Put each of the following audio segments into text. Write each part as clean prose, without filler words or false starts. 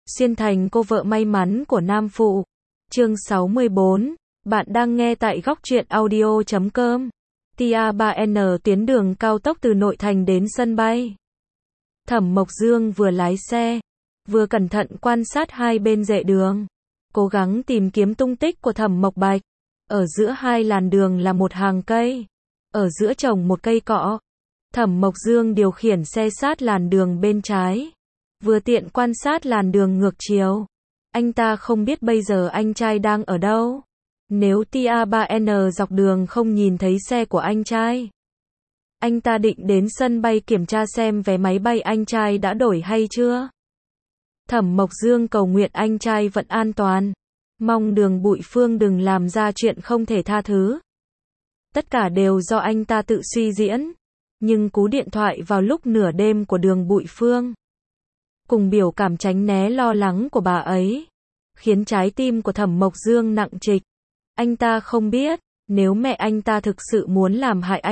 Xuyên thành cô vợ may mắn của Nam Phụ. Chương 64. Bạn đang nghe tại góc truyện audio.com. Tia 3N tuyến đường cao tốc từ nội thành đến sân bay. Thẩm Mộc Dương vừa lái xe, vừa cẩn thận quan sát hai bên rẽ đường, cố gắng tìm kiếm tung tích của Thẩm Mộc Bạch. Ở giữa hai làn đường là một hàng cây, ở giữa trồng một cây cọ. Thẩm Mộc Dương điều khiển xe sát làn đường bên trái, vừa tiện quan sát làn đường ngược chiều. Anh ta không biết bây giờ anh trai đang ở đâu. Nếu Tia 3N dọc đường không nhìn thấy xe của anh trai, anh ta định đến sân bay kiểm tra xem vé máy bay anh trai đã đổi hay chưa. Thẩm Mộc Dương cầu nguyện anh trai vẫn an toàn, mong Đường Bụi Phương đừng làm ra chuyện không thể tha thứ. Tất cả đều do anh ta tự suy diễn, nhưng cú điện thoại vào lúc nửa đêm của Đường Bụi Phương, cùng biểu cảm tránh né lo lắng của bà ấy, khiến trái tim của Thẩm Mộc Dương nặng trịch. Anh ta không biết, nếu mẹ anh ta thực sự muốn làm hại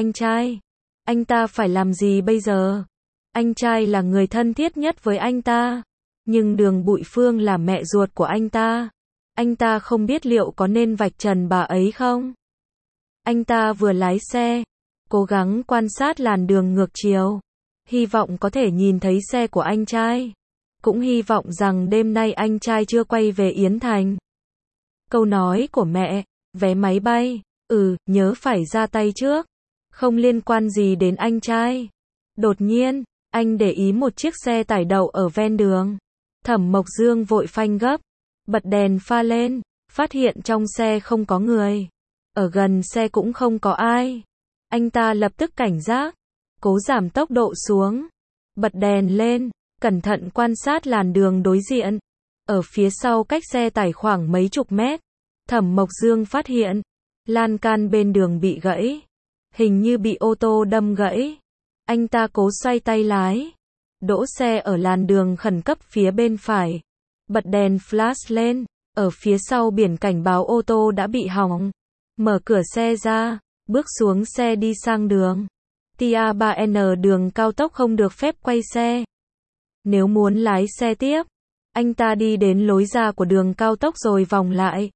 anh ta phải làm gì bây giờ? Anh trai là người thân thiết nhất với anh ta, nhưng Đường Bụi Phương là mẹ ruột của anh ta không biết liệu có nên vạch trần bà ấy không? Anh ta vừa lái xe, cố gắng quan sát làn đường ngược chiều, hy vọng có thể nhìn thấy xe của anh trai, cũng hy vọng rằng đêm nay anh trai chưa quay về Yến Thành. Câu nói của mẹ, vé máy bay, nhớ phải ra tay trước, không liên quan gì đến anh trai. Đột nhiên, anh để ý một chiếc xe tải đậu ở ven đường. Thẩm Mộc Dương vội phanh gấp, bật đèn pha lên, phát hiện trong xe không có người, ở gần xe cũng không có ai. Anh ta lập tức cảnh giác, cố giảm tốc độ xuống, bật đèn lên, cẩn thận quan sát làn đường đối diện. Ở phía sau cách xe tải khoảng mấy chục mét, Thẩm Mộc Dương phát hiện lan can bên đường bị gãy, hình như bị ô tô đâm gãy. Anh ta cố xoay tay lái, đỗ xe ở làn đường khẩn cấp phía bên phải, bật đèn flash lên, ở phía sau biển cảnh báo ô tô đã bị hỏng. Mở cửa xe ra, bước xuống xe đi sang đường. Tia 3N đường cao tốc không được phép quay xe. Nếu muốn lái xe tiếp, anh ta đi đến lối ra của đường cao tốc rồi vòng lại.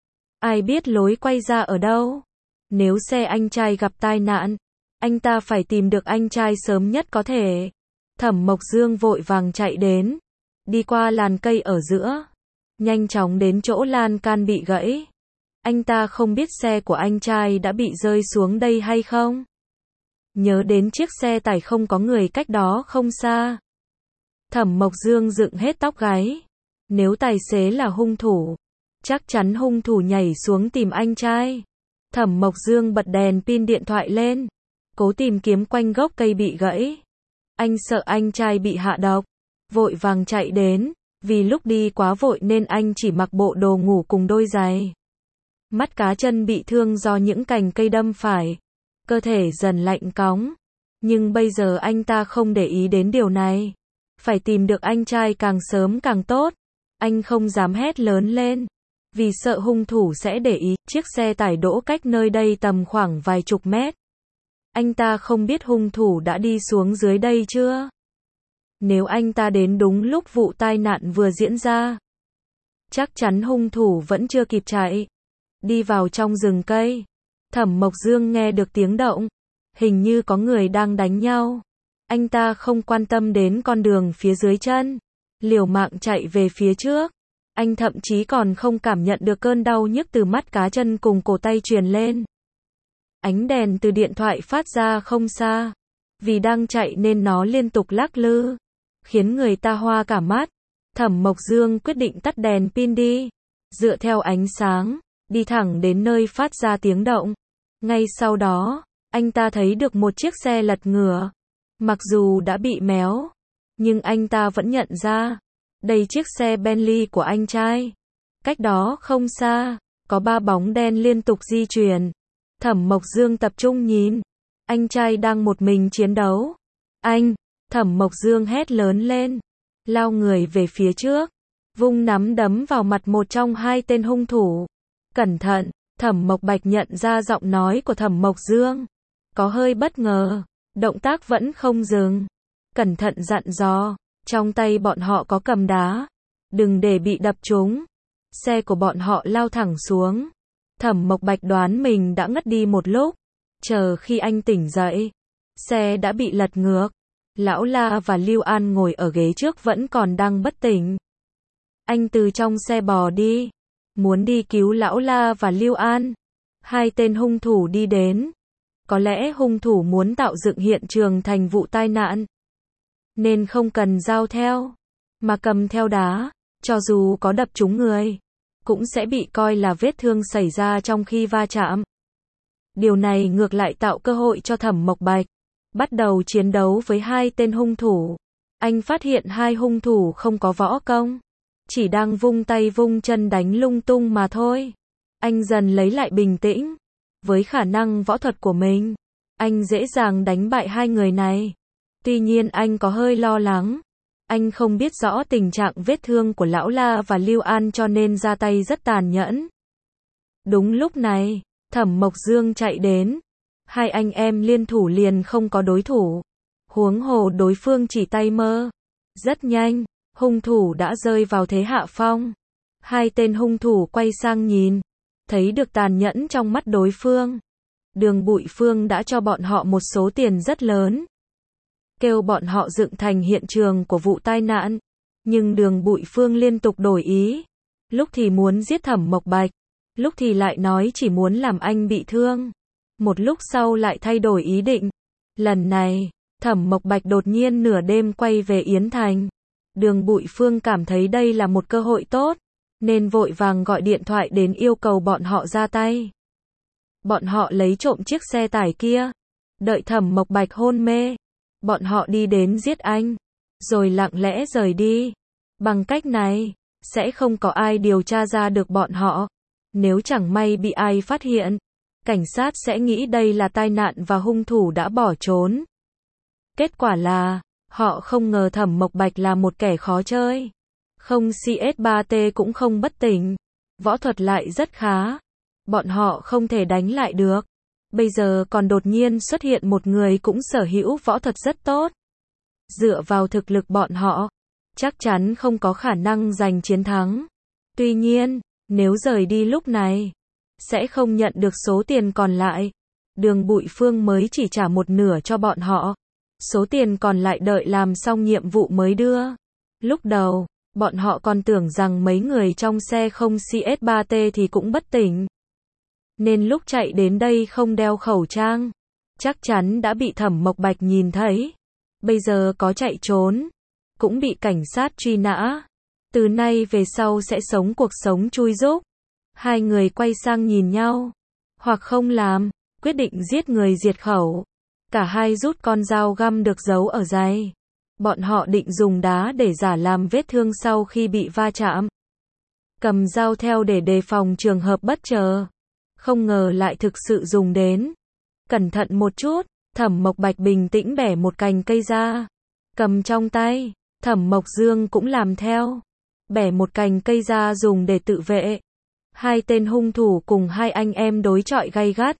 Ai biết lối quay ra ở đâu? Nếu xe anh trai gặp tai nạn, anh ta phải tìm được anh trai sớm nhất có thể. Thẩm Mộc Dương vội vàng chạy đến, đi qua làn cây ở giữa, nhanh chóng đến chỗ lan can bị gãy. Anh ta không biết xe của anh trai đã bị rơi xuống đây hay không. Nhớ đến chiếc xe tải không có người cách đó không xa, Thẩm Mộc Dương dựng hết tóc gáy. Nếu tài xế là hung thủ, chắc chắn hung thủ nhảy xuống tìm anh trai. Thẩm Mộc Dương bật đèn pin điện thoại lên, cố tìm kiếm quanh gốc cây bị gãy. Anh sợ anh trai bị hạ độc, vội vàng chạy đến. Vì lúc đi quá vội nên anh chỉ mặc bộ đồ ngủ cùng đôi giày. Mắt cá chân bị thương do những cành cây đâm phải, cơ thể dần lạnh cóng. Nhưng bây giờ anh ta không để ý đến điều này, phải tìm được anh trai càng sớm càng tốt. Anh không dám hét lớn lên, vì sợ hung thủ sẽ để ý. Chiếc xe tải đỗ cách nơi đây tầm khoảng vài chục mét. Anh ta không biết hung thủ đã đi xuống dưới đây chưa. Nếu anh ta đến đúng lúc vụ tai nạn vừa diễn ra, chắc chắn hung thủ vẫn chưa kịp chạy. Đi vào trong rừng cây, Thẩm Mộc Dương nghe được tiếng động, hình như có người đang đánh nhau. Anh ta không quan tâm đến con đường phía dưới chân, liều mạng chạy về phía trước. Anh thậm chí còn không cảm nhận được cơn đau nhức từ mắt cá chân cùng cổ tay truyền lên. Ánh đèn từ điện thoại phát ra không xa, vì đang chạy nên nó liên tục lắc lư, khiến người ta hoa cả mắt. Thẩm Mộc Dương quyết định tắt đèn pin đi, dựa theo ánh sáng, đi thẳng đến nơi phát ra tiếng động. Ngay sau đó, anh ta thấy được một chiếc xe lật ngửa. Mặc dù đã bị méo, nhưng anh ta vẫn nhận ra, đây chiếc xe Bentley của anh trai. Cách đó không xa, có 3 bóng đen liên tục di chuyển. Thẩm Mộc Dương tập trung nhìn, anh trai đang một mình chiến đấu. Thẩm Mộc Dương hét lớn lên, lao người về phía trước, vung nắm đấm vào mặt một trong hai tên hung thủ. Cẩn thận, Thẩm Mộc Bạch nhận ra giọng nói của Thẩm Mộc Dương, có hơi bất ngờ, động tác vẫn không dừng. Cẩn thận dặn dò, trong tay bọn họ có cầm đá. Đừng để bị đập trúng. Xe của bọn họ lao thẳng xuống. Thẩm Mộc Bạch đoán mình đã ngất đi một lúc. Chờ khi anh tỉnh dậy, xe đã bị lật ngược. Lão La và Lưu An ngồi ở ghế trước vẫn còn đang bất tỉnh. Anh từ trong xe bò đi, muốn đi cứu Lão La và Lưu An. Hai tên hung thủ đi đến. Có lẽ hung thủ muốn tạo dựng hiện trường thành vụ tai nạn, nên không cần dao theo, mà cầm theo đá. Cho dù có đập trúng người, cũng sẽ bị coi là vết thương xảy ra trong khi va chạm. Điều này ngược lại tạo cơ hội cho Thẩm Mộc Bạch bắt đầu chiến đấu với hai tên hung thủ. Anh phát hiện hai hung thủ không có võ công, chỉ đang vung tay vung chân đánh lung tung mà thôi. Anh dần lấy lại bình tĩnh. Với khả năng võ thuật của mình, anh dễ dàng đánh bại hai người này. Tuy nhiên anh có hơi lo lắng. Anh không biết rõ tình trạng vết thương của Lão La và Lưu An cho nên ra tay rất tàn nhẫn. Đúng lúc này, Thẩm Mộc Dương chạy đến. Hai anh em liên thủ liền không có đối thủ. Huống hồ đối phương chỉ tay mơ. Rất nhanh, hung thủ đã rơi vào thế hạ phong. Hai tên hung thủ quay sang nhìn, thấy được tàn nhẫn trong mắt đối phương. Đường Bụi Phương đã cho bọn họ một số tiền rất lớn, kêu bọn họ dựng thành hiện trường của vụ tai nạn. Nhưng Đường Bụi Phương liên tục đổi ý. Lúc thì muốn giết Thẩm Mộc Bạch, lúc thì lại nói chỉ muốn làm anh bị thương. Một lúc sau lại thay đổi ý định. Lần này, Thẩm Mộc Bạch đột nhiên nửa đêm quay về Yến Thành. Đường Bụi Phương cảm thấy đây là một cơ hội tốt, nên vội vàng gọi điện thoại đến yêu cầu bọn họ ra tay. Bọn họ lấy trộm chiếc xe tải kia. Đợi Thẩm Mộc Bạch hôn mê, bọn họ đi đến giết anh, rồi lặng lẽ rời đi. Bằng cách này, sẽ không có ai điều tra ra được bọn họ. Nếu chẳng may bị ai phát hiện, cảnh sát sẽ nghĩ đây là tai nạn và hung thủ đã bỏ trốn. Kết quả là, họ không ngờ Thẩm Mộc Bạch là một kẻ khó chơi. Không CS3T cũng không bất tỉnh. Võ thuật lại rất khá. Bọn họ không thể đánh lại được. Bây giờ còn đột nhiên xuất hiện một người cũng sở hữu võ thuật rất tốt. Dựa vào thực lực bọn họ, chắc chắn không có khả năng giành chiến thắng. Tuy nhiên, nếu rời đi lúc này, sẽ không nhận được số tiền còn lại. Đường Bụi Phương mới chỉ trả một nửa cho bọn họ. Số tiền còn lại đợi làm xong nhiệm vụ mới đưa. Lúc đầu, bọn họ còn tưởng rằng mấy người trong xe không CS3T thì cũng bất tỉnh, nên lúc chạy đến đây không đeo khẩu trang, chắc chắn đã bị Thẩm Mộc Bạch nhìn thấy. Bây giờ có chạy trốn, cũng bị cảnh sát truy nã. Từ nay về sau sẽ sống cuộc sống chui rúc. Hai người quay sang nhìn nhau, hoặc không làm, quyết định giết người diệt khẩu. Cả hai rút con dao găm được giấu ở giày. Bọn họ định dùng đá để giả làm vết thương sau khi bị va chạm. Cầm dao theo để đề phòng trường hợp bất ngờ. Không ngờ lại thực sự dùng đến. Cẩn thận một chút, Thẩm Mộc Bạch bình tĩnh bẻ một cành cây ra, cầm trong tay. Thẩm Mộc Dương cũng làm theo, bẻ một cành cây ra dùng để tự vệ. Hai tên hung thủ cùng hai anh em đối chọi gay gắt.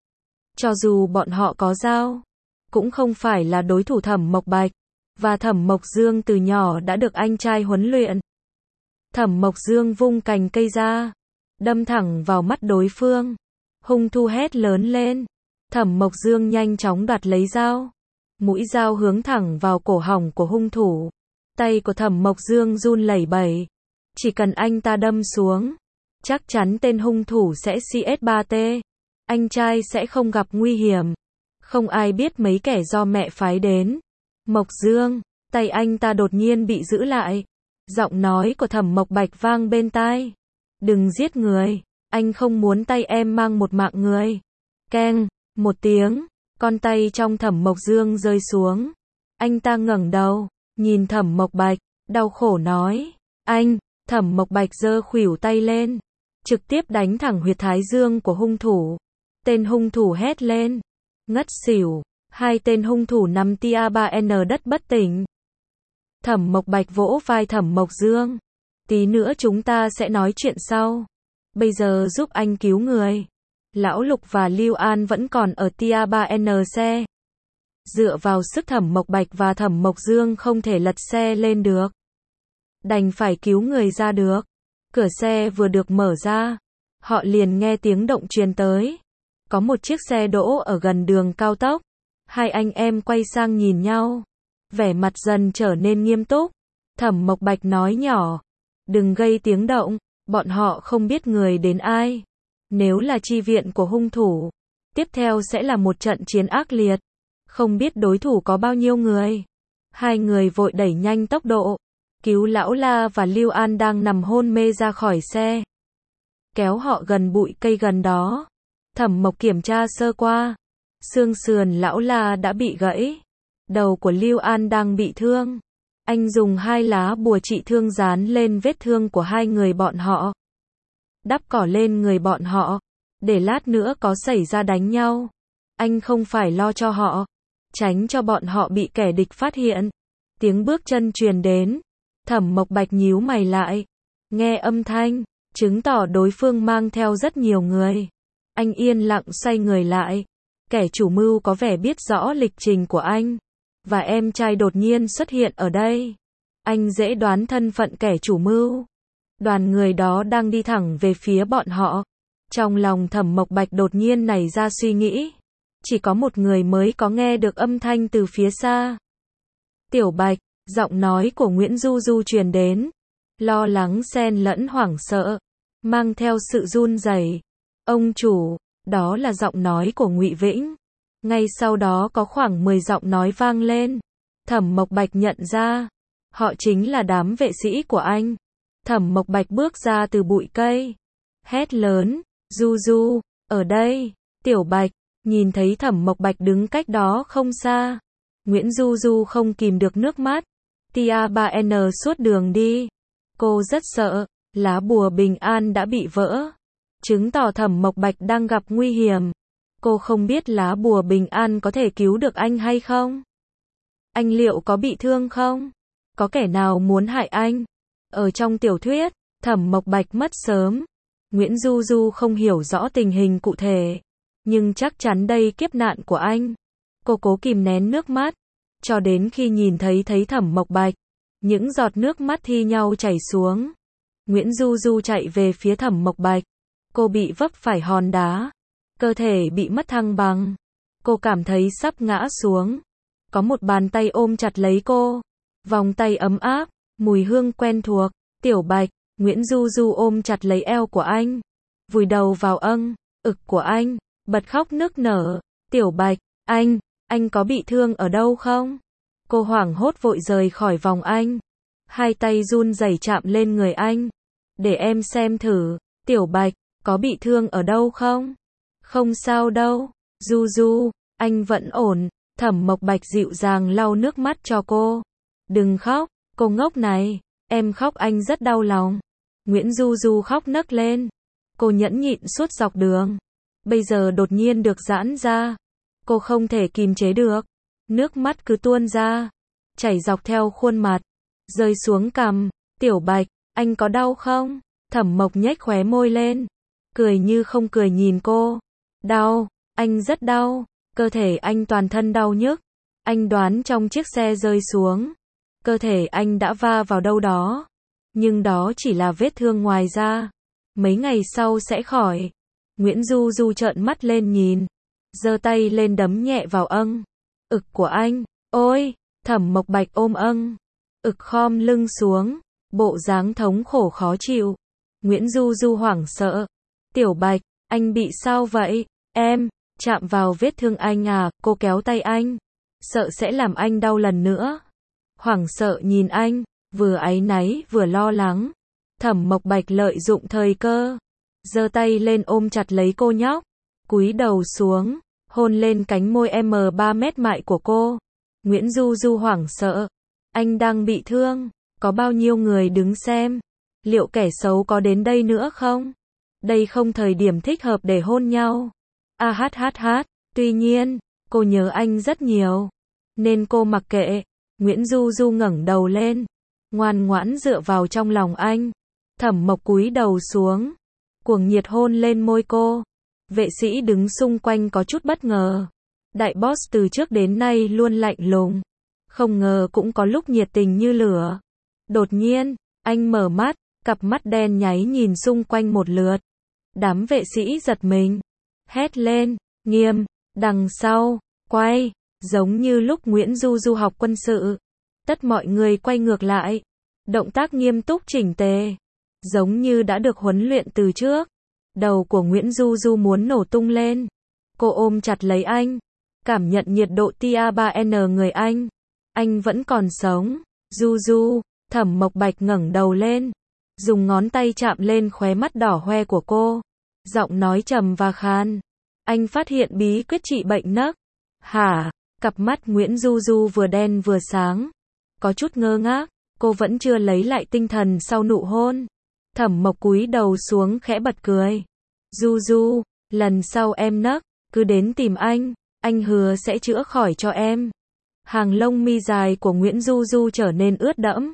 Cho dù bọn họ có dao, cũng không phải là đối thủ Thẩm Mộc Bạch. Và Thẩm Mộc Dương từ nhỏ đã được anh trai huấn luyện. Thẩm Mộc Dương vung cành cây ra, đâm thẳng vào mắt đối phương. Hung thủ hét lớn lên. Thẩm Mộc Dương nhanh chóng đoạt lấy dao. Mũi dao hướng thẳng vào cổ họng của hung thủ. Tay của Thẩm Mộc Dương run lẩy bẩy. Chỉ cần anh ta đâm xuống, chắc chắn tên hung thủ sẽ CS3T. Anh trai sẽ không gặp nguy hiểm. Không ai biết mấy kẻ do mẹ phái đến. Mộc Dương, tay anh ta đột nhiên bị giữ lại. Giọng nói của Thẩm Mộc Bạch vang bên tai. Đừng giết người, anh không muốn tay em mang một mạng người. Keng, một tiếng, con tay trong Thẩm Mộc Dương rơi xuống. Anh ta ngẩng đầu, nhìn Thẩm Mộc Bạch, đau khổ nói. Anh, Thẩm Mộc Bạch giơ khuỷu tay lên, trực tiếp đánh thẳng huyệt thái dương của hung thủ. Tên hung thủ hét lên, ngất xỉu. Hai tên hung thủ nằm tia 3N đất bất tỉnh. Thẩm Mộc Bạch vỗ vai Thẩm Mộc Dương. Tí nữa chúng ta sẽ nói chuyện sau. Bây giờ giúp anh cứu người. Lão Lục và Lưu An vẫn còn ở tia 3N xe. Dựa vào sức Thẩm Mộc Bạch và Thẩm Mộc Dương không thể lật xe lên được. đành phải cứu người ra được. Cửa xe vừa được mở ra, họ liền nghe tiếng động truyền tới. Có một chiếc xe đỗ ở gần đường cao tốc. Hai anh em quay sang nhìn nhau, vẻ mặt dần trở nên nghiêm túc. Thẩm Mộc Bạch nói nhỏ, đừng gây tiếng động, bọn họ không biết người đến ai. Nếu là chi viện của hung thủ, tiếp theo sẽ là một trận chiến ác liệt. Không biết đối thủ có bao nhiêu người. Hai người vội đẩy nhanh tốc độ, cứu Lão La và Lưu An đang nằm hôn mê ra khỏi xe. Kéo họ gần bụi cây gần đó. Thẩm Mộc kiểm tra sơ qua. Xương sườn Lão La đã bị gãy. Đầu của Lưu An đang bị thương. Anh dùng 2 lá bùa trị thương dán lên vết thương của hai người bọn họ. Đắp cỏ lên người bọn họ, để lát nữa có xảy ra đánh nhau. Anh không phải lo cho họ, tránh cho bọn họ bị kẻ địch phát hiện. Tiếng bước chân truyền đến. Thẩm Mộc Bạch nhíu mày lại. Nghe âm thanh, chứng tỏ đối phương mang theo rất nhiều người. Anh yên lặng xoay người lại. Kẻ chủ mưu có vẻ biết rõ lịch trình của anh. Và em trai đột nhiên xuất hiện ở đây. Anh dễ đoán thân phận kẻ chủ mưu. Đoàn người đó đang đi thẳng về phía bọn họ. Trong lòng Thẩm Mộc Bạch đột nhiên nảy ra suy nghĩ. Chỉ có một người mới có nghe được âm thanh từ phía xa. Tiểu Bạch, giọng nói của Nguyễn Du Du truyền đến. Lo lắng xen lẫn hoảng sợ, mang theo sự run rẩy. Ông chủ, đó là giọng nói của Ngụy Vĩnh. Ngay sau đó có khoảng 10 giọng nói vang lên. Thẩm Mộc Bạch nhận ra, họ chính là đám vệ sĩ của anh. Thẩm Mộc Bạch bước ra từ bụi cây, hét lớn, Du Du, ở đây. Tiểu Bạch, nhìn thấy Thẩm Mộc Bạch đứng cách đó không xa. Nguyễn Du Du không kìm được nước mắt. Tia 3N suốt đường đi. Cô rất sợ, lá bùa bình an đã bị vỡ. Chứng tỏ Thẩm Mộc Bạch đang gặp nguy hiểm. Cô không biết lá bùa bình an có thể cứu được anh hay không? Anh liệu có bị thương không? Có kẻ nào muốn hại anh? Ở trong tiểu thuyết, Thẩm Mộc Bạch mất sớm. Nguyễn Du Du không hiểu rõ tình hình cụ thể, nhưng chắc chắn đây kiếp nạn của anh. Cô cố kìm nén nước mắt, cho đến khi nhìn thấy Thẩm Mộc Bạch. Những giọt nước mắt thi nhau chảy xuống. Nguyễn Du Du chạy về phía Thẩm Mộc Bạch. Cô bị vấp phải hòn đá. Cơ thể bị mất thăng bằng. Cô cảm thấy sắp ngã xuống. Có một bàn tay ôm chặt lấy cô. Vòng tay ấm áp, mùi hương quen thuộc. Tiểu Bạch, Nguyễn Du Du ôm chặt lấy eo của anh. Vùi đầu vào ực của anh. Bật khóc nức nở. Tiểu Bạch, anh có bị thương ở đâu không? Cô hoảng hốt vội rời khỏi vòng anh. Hai tay run rẩy chạm lên người anh. Để em xem thử. Tiểu Bạch, có bị thương ở đâu không? Không sao đâu. Du Du, anh vẫn ổn. Thẩm Mộc Bạch dịu dàng lau nước mắt cho cô. Đừng khóc, cô ngốc này. Em khóc anh rất đau lòng. Nguyễn Du Du khóc nấc lên. Cô nhẫn nhịn suốt dọc đường. Bây giờ đột nhiên được giãn ra. Cô không thể kìm chế được. Nước mắt cứ tuôn ra. Chảy dọc theo khuôn mặt. Rơi xuống cằm. Tiểu Bạch, anh có đau không? Thẩm Mộc nhếch khóe môi lên. Cười như không cười nhìn cô. Đau, anh rất đau. Cơ thể anh toàn thân đau nhức. Anh đoán trong chiếc xe rơi xuống. Cơ thể anh đã va vào đâu đó. Nhưng đó chỉ là vết thương ngoài da. Mấy ngày sau sẽ khỏi. Nguyễn Du Du trợn mắt lên nhìn. Giơ tay lên đấm nhẹ vào ực của anh. Ôi, Thẩm Mộc Bạch ôm ực khom lưng xuống. Bộ dáng thống khổ khó chịu. Nguyễn Du Du hoảng sợ. Tiểu Bạch, anh bị sao vậy? Em, chạm vào vết thương anh à? Cô kéo tay anh. Sợ sẽ làm anh đau lần nữa. Hoảng sợ nhìn anh, vừa áy náy vừa lo lắng. Thẩm Mộc Bạch lợi dụng thời cơ. Giơ tay lên ôm chặt lấy cô nhóc. Cúi đầu xuống, hôn lên cánh môi M3 mét mại của cô. Nguyễn Du Du hoảng sợ. Anh đang bị thương. Có bao nhiêu người đứng xem? Liệu kẻ xấu có đến đây nữa không? Đây không thời điểm thích hợp để hôn nhau. Tuy nhiên, cô nhớ anh rất nhiều. Nên cô mặc kệ. Nguyễn Du Du ngẩng đầu lên. Ngoan ngoãn dựa vào trong lòng anh. Thẩm Mộc cúi đầu xuống. Cuồng nhiệt hôn lên môi cô. Vệ sĩ đứng xung quanh có chút bất ngờ. Đại boss từ trước đến nay luôn lạnh lùng. Không ngờ cũng có lúc nhiệt tình như lửa. Đột nhiên, Anh mở mắt, cặp mắt đen nháy nhìn xung quanh một lượt. Đám vệ sĩ giật mình, hét lên, nghiêm, đằng sau, quay, giống như lúc Nguyễn Du Du học quân sự. Tất mọi người quay ngược lại, động tác nghiêm túc chỉnh tề, giống như đã được huấn luyện từ trước. Đầu của Nguyễn Du Du muốn nổ tung lên. Cô ôm chặt lấy anh, cảm nhận nhiệt độ tia 3N người anh. Anh vẫn còn sống. Du Du, Thẩm Mộc Bạch ngẩng đầu lên, dùng ngón tay chạm lên khóe mắt đỏ hoe của cô. Giọng nói trầm và khan. Anh phát hiện bí quyết trị bệnh nấc. Hả? Cặp mắt Nguyễn Du Du vừa đen vừa sáng. Có chút ngơ ngác, cô vẫn chưa lấy lại tinh thần sau nụ hôn. Thẩm Mộc cúi đầu xuống khẽ bật cười. Du Du, lần sau em nấc, cứ đến tìm anh hứa sẽ chữa khỏi cho em. Hàng lông mi dài của Nguyễn Du Du trở nên ướt đẫm.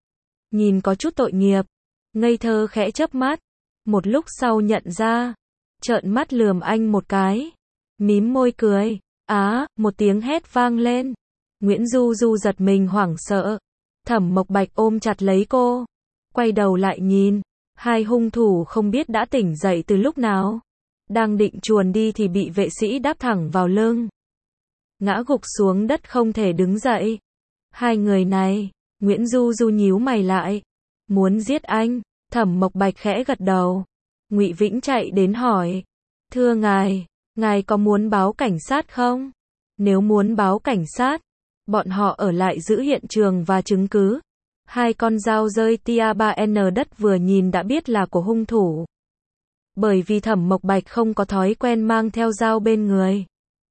Nhìn có chút tội nghiệp, ngây thơ khẽ chớp mắt. Một lúc sau nhận ra, trợn mắt lườm anh một cái, mím môi cười. Á, một tiếng hét vang lên. Nguyễn Du Du giật mình hoảng sợ. Thẩm Mộc Bạch ôm chặt lấy cô, quay đầu lại nhìn. Hai hung thủ không biết đã tỉnh dậy từ lúc nào. Đang định chuồn đi thì bị vệ sĩ đáp thẳng vào lưng. Ngã gục xuống đất không thể đứng dậy. Hai người này, Nguyễn Du Du nhíu mày lại. Muốn giết anh. Thẩm Mộc Bạch khẽ gật đầu. Ngụy Vĩnh chạy đến hỏi. Thưa ngài có muốn báo cảnh sát không? Nếu muốn báo cảnh sát, bọn họ ở lại giữ hiện trường và chứng cứ. Hai con dao rơi tia 3N đất vừa nhìn đã biết là của hung thủ. Bởi vì Thẩm Mộc Bạch không có thói quen mang theo dao bên người.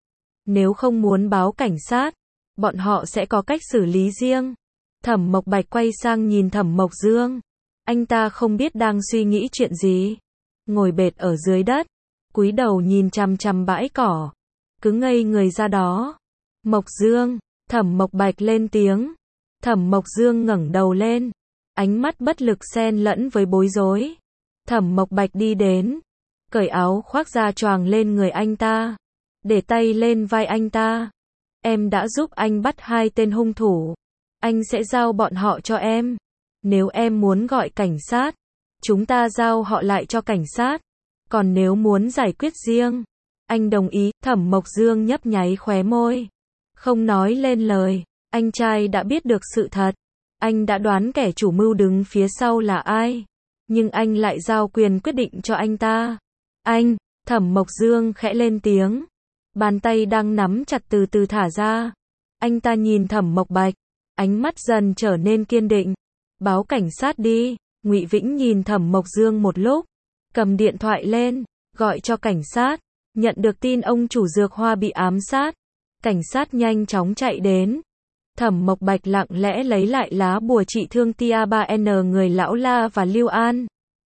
Nếu không muốn báo cảnh sát, bọn họ sẽ có cách xử lý riêng. Thẩm Mộc Bạch quay sang nhìn Thẩm Mộc Dương. Anh ta không biết đang suy nghĩ chuyện gì. Ngồi bệt ở dưới đất, cúi đầu nhìn chằm chằm bãi cỏ. Cứ ngây người ra đó. Mộc Dương, Thẩm Mộc Bạch lên tiếng. Thẩm Mộc Dương ngẩng đầu lên. Ánh mắt bất lực xen lẫn với bối rối. Thẩm Mộc Bạch đi đến, cởi áo khoác ra choàng lên người anh ta, để tay lên vai anh ta. Em đã giúp anh bắt hai tên hung thủ. Anh sẽ giao bọn họ cho em. Nếu em muốn gọi cảnh sát, chúng ta giao họ lại cho cảnh sát. Còn nếu muốn giải quyết riêng, anh đồng ý. Thẩm Mộc Dương nhấp nháy khóe môi, không nói lên lời. Anh trai đã biết được sự thật. Anh đã đoán kẻ chủ mưu đứng phía sau là ai. Nhưng anh lại giao quyền quyết định cho anh ta. Anh, Thẩm Mộc Dương khẽ lên tiếng. Bàn tay đang nắm chặt từ từ thả ra. Anh ta nhìn Thẩm Mộc Bạch, ánh mắt dần trở nên kiên định. Báo cảnh sát đi. Ngụy Vĩnh nhìn Thẩm Mộc Dương một lúc, cầm điện thoại lên, gọi cho cảnh sát. Nhận được tin ông chủ dược hoa bị ám sát, cảnh sát nhanh chóng chạy đến. Thẩm Mộc Bạch lặng lẽ lấy lại lá bùa trị thương tia 3N người Lão La và Lưu An.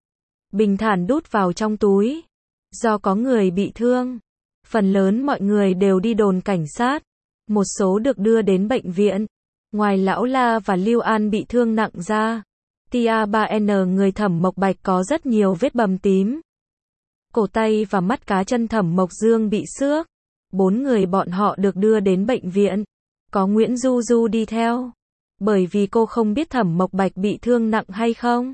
Bình thản đút vào trong túi. Do có người bị thương, phần lớn mọi người đều đi đồn cảnh sát. Một số được đưa đến bệnh viện. Ngoài Lão La và Lưu An bị thương nặng ra, tia 3N người Thẩm Mộc Bạch có rất nhiều vết bầm tím. Cổ tay và mắt cá chân Thẩm Mộc Dương bị xước. 4 người bọn họ được đưa đến bệnh viện. Có Nguyễn Du Du đi theo. Bởi vì cô không biết Thẩm Mộc Bạch bị thương nặng hay không.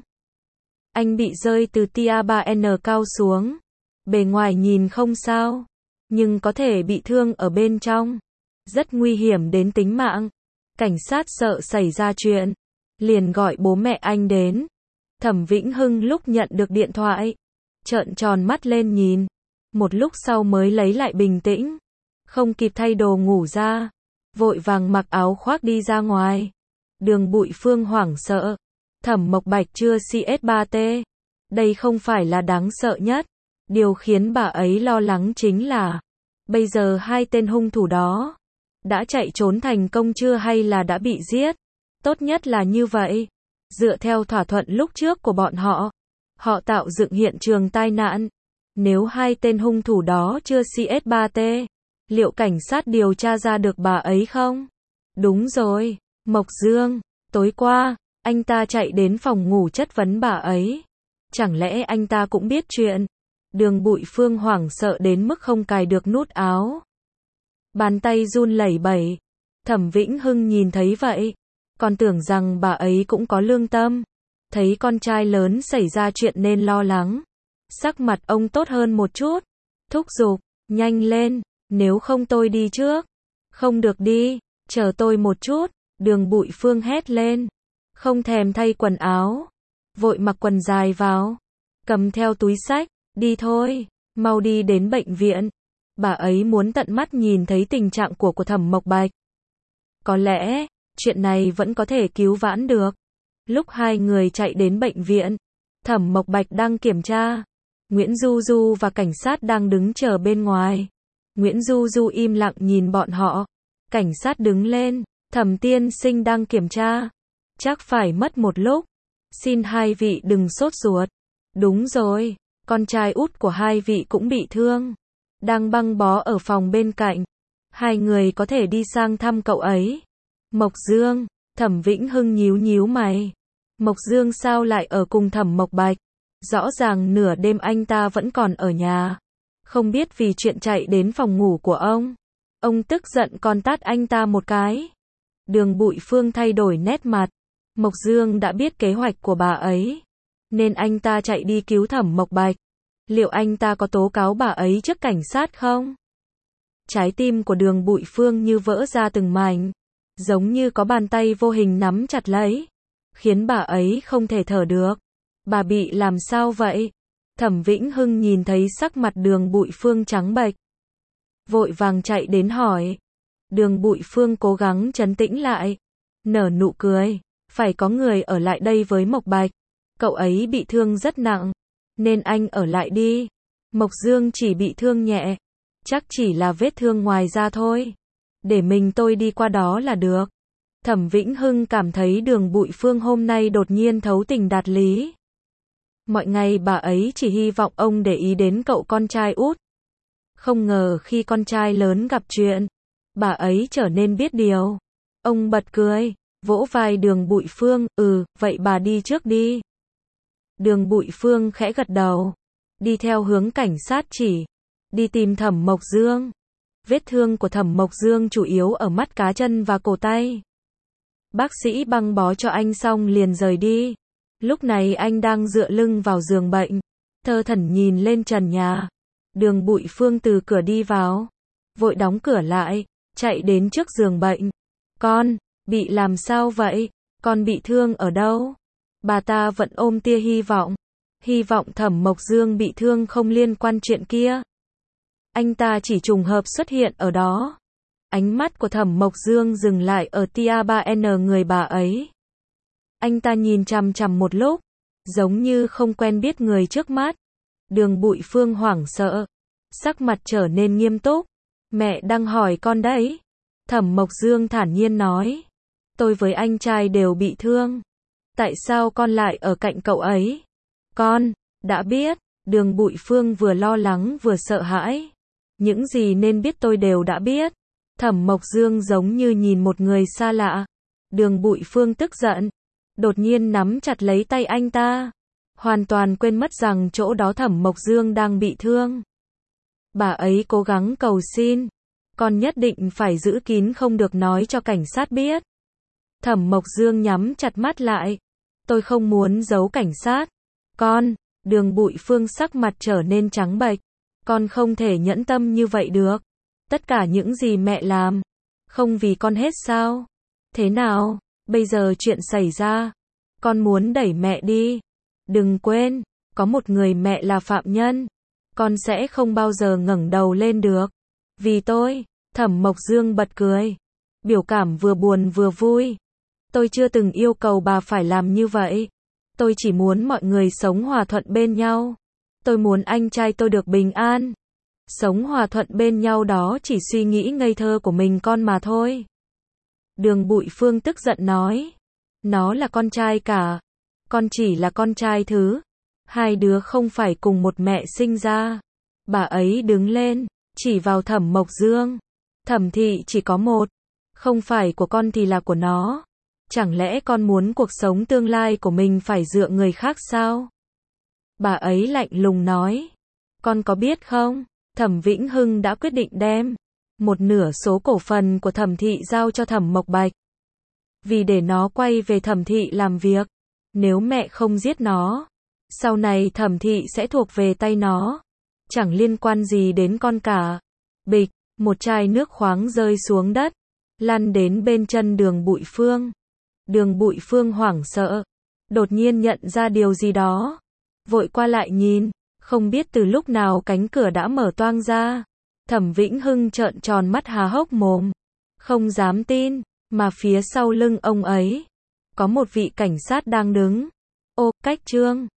Anh bị rơi từ tia 3N cao xuống. Bề ngoài nhìn không sao, nhưng có thể bị thương ở bên trong. Rất nguy hiểm đến tính mạng. Cảnh sát sợ xảy ra chuyện, liền gọi bố mẹ anh đến. Thẩm Vĩnh Hưng lúc nhận được điện thoại, trợn tròn mắt lên nhìn. Một lúc sau mới lấy lại bình tĩnh. Không kịp thay đồ ngủ ra, vội vàng mặc áo khoác đi ra ngoài. Đường Bụi Phương hoảng sợ. Thẩm Mộc Bạch chưa CS3T. Đây không phải là đáng sợ nhất. Điều khiến bà ấy lo lắng chính là bây giờ hai tên hung thủ đó đã chạy trốn thành công chưa hay là đã bị giết. Tốt nhất là như vậy. Dựa theo thỏa thuận lúc trước của bọn họ, họ tạo dựng hiện trường tai nạn. Nếu hai tên hung thủ đó chưa CS3T, liệu cảnh sát điều tra ra được bà ấy không? Đúng rồi, Mộc Dương, tối qua, anh ta chạy đến phòng ngủ chất vấn bà ấy. Chẳng lẽ anh ta cũng biết chuyện? Đường Bụi Phương hoảng sợ đến mức không cài được nút áo. Bàn tay run lẩy bẩy. Thẩm Vĩnh Hưng nhìn thấy vậy, còn tưởng rằng bà ấy cũng có lương tâm. thấy con trai lớn xảy ra chuyện nên lo lắng. Sắc mặt ông tốt hơn một chút, thúc giục, nhanh lên, nếu không tôi đi trước. Không được đi, chờ tôi một chút, Đường Bụi Phương hét lên, không thèm thay quần áo, vội mặc quần dài vào, cầm theo túi xách, đi thôi, mau đi đến bệnh viện. Bà ấy muốn tận mắt nhìn thấy tình trạng của Thẩm Mộc Bạch. Có lẽ, chuyện này vẫn có thể cứu vãn được. Lúc hai người chạy đến bệnh viện, Thẩm Mộc Bạch đang kiểm tra. Nguyễn Du Du và cảnh sát đang đứng chờ bên ngoài. Nguyễn Du Du im lặng nhìn bọn họ. Cảnh sát đứng lên, Thẩm tiên sinh đang kiểm tra. Chắc phải mất một lúc. Xin hai vị đừng sốt ruột. Đúng rồi, con trai út của hai vị cũng bị thương. Đang băng bó ở phòng bên cạnh. Hai người có thể đi sang thăm cậu ấy. Mộc Dương, Thẩm Vĩnh Hưng nhíu nhíu mày. Mộc Dương sao lại ở cùng Thẩm Mộc Bạch? Rõ ràng nửa đêm anh ta vẫn còn ở nhà. Không biết vì chuyện chạy đến phòng ngủ của ông. Ông tức giận còn tát anh ta một cái. Đường Bụi Phương thay đổi nét mặt. Mộc Dương đã biết kế hoạch của bà ấy. Nên anh ta chạy đi cứu Thẩm Mộc Bạch. Liệu anh ta có tố cáo bà ấy trước cảnh sát không? Trái tim của Đường Bụi Phương như vỡ ra từng mảnh. Giống như có bàn tay vô hình nắm chặt lấy. Khiến bà ấy không thể thở được. Bà bị làm sao vậy? Thẩm Vĩnh Hưng nhìn thấy sắc mặt Đường Bụi Phương trắng bệch. Vội vàng chạy đến hỏi. Đường Bụi Phương cố gắng trấn tĩnh lại. Nở nụ cười. Phải có người ở lại đây với Mộc Bạch. Cậu ấy bị thương rất nặng. Nên anh ở lại đi. Mộc Dương chỉ bị thương nhẹ. Chắc chỉ là vết thương ngoài da thôi. Để tôi đi qua đó là được. Thẩm Vĩnh Hưng cảm thấy Đường Bụi Phương hôm nay đột nhiên thấu tình đạt lý. Mọi ngày bà ấy chỉ hy vọng ông để ý đến cậu con trai út. Không ngờ khi con trai lớn gặp chuyện, bà ấy trở nên biết điều. Ông bật cười, vỗ vai Đường Bụi Phương, vậy bà đi trước đi. Đường Bụi Phương khẽ gật đầu, đi theo hướng cảnh sát chỉ, đi tìm Thẩm Mộc Dương. Vết thương của Thẩm Mộc Dương chủ yếu ở mắt cá chân và cổ tay. Bác sĩ băng bó cho anh xong liền rời đi. Lúc này anh đang dựa lưng vào giường bệnh, thơ thẩn nhìn lên trần nhà. Đường Bụi Phương từ cửa đi vào, vội đóng cửa lại, chạy đến trước giường bệnh. Con, bị làm sao vậy? Con bị thương ở đâu? Bà ta vẫn ôm tia hy vọng Thẩm Mộc Dương bị thương không liên quan chuyện kia. Anh ta chỉ trùng hợp xuất hiện ở đó. Ánh mắt của Thẩm Mộc Dương dừng lại ở tia 3N người bà ấy. Anh ta nhìn chằm chằm một lúc, giống như không quen biết người trước mắt. Đường Bụi Phương hoảng sợ, sắc mặt trở nên nghiêm túc. Mẹ đang hỏi con đấy. Thẩm Mộc Dương thản nhiên nói. Tôi với anh trai đều bị thương. Tại sao con lại ở cạnh cậu ấy? Con, đã biết. Đường Bụi Phương vừa lo lắng vừa sợ hãi. Những gì nên biết tôi đều đã biết. Thẩm Mộc Dương giống như nhìn một người xa lạ. Đường Bụi Phương tức giận, đột nhiên nắm chặt lấy tay anh ta. Hoàn toàn quên mất rằng chỗ đó Thẩm Mộc Dương đang bị thương. Bà ấy cố gắng cầu xin. Con nhất định phải giữ kín không được nói cho cảnh sát biết. Thẩm Mộc Dương nhắm chặt mắt lại. Tôi không muốn giấu cảnh sát. Con, Đường Bụi Phương sắc mặt trở nên trắng bệch. Con không thể nhẫn tâm như vậy được. Tất cả những gì mẹ làm, không vì con hết sao? Thế nào, bây giờ chuyện xảy ra, con muốn đẩy mẹ đi. Đừng quên, có một người mẹ là phạm nhân. Con sẽ không bao giờ ngẩng đầu lên được. Vì tôi, Thẩm Mộc Dương bật cười. Biểu cảm vừa buồn vừa vui. Tôi chưa từng yêu cầu bà phải làm như vậy. Tôi chỉ muốn mọi người sống hòa thuận bên nhau. Tôi muốn anh trai tôi được bình an. Sống hòa thuận bên nhau đó chỉ suy nghĩ ngây thơ của mình con mà thôi. Đường Bụi Phương tức giận nói. Nó là con trai cả. Con chỉ là con trai thứ. Hai đứa không phải cùng một mẹ sinh ra. Bà ấy đứng lên, chỉ vào Thẩm Mộc Dương. Thẩm thị chỉ có một. Không phải của con thì là của nó. Chẳng lẽ con muốn cuộc sống tương lai của mình phải dựa người khác sao? Bà ấy lạnh lùng nói. Con có biết không? Thẩm Vĩnh Hưng đã quyết định đem một nửa số cổ phần của Thẩm thị giao cho Thẩm Mộc Bạch. Vì để nó quay về Thẩm thị làm việc. Nếu mẹ không giết nó, sau này Thẩm thị sẽ thuộc về tay nó. Chẳng liên quan gì đến con cả. Bịch, một chai nước khoáng rơi xuống đất, lăn đến bên chân Đường Bụi Phương. Đường Bụi Phương hoảng sợ, đột nhiên nhận ra điều gì đó. Vội qua lại nhìn, không biết từ lúc nào cánh cửa đã mở toang ra. Thẩm Vĩnh Hưng trợn tròn mắt há hốc mồm, không dám tin, mà phía sau lưng ông ấy có một vị cảnh sát đang đứng. Ô, Cách Trương,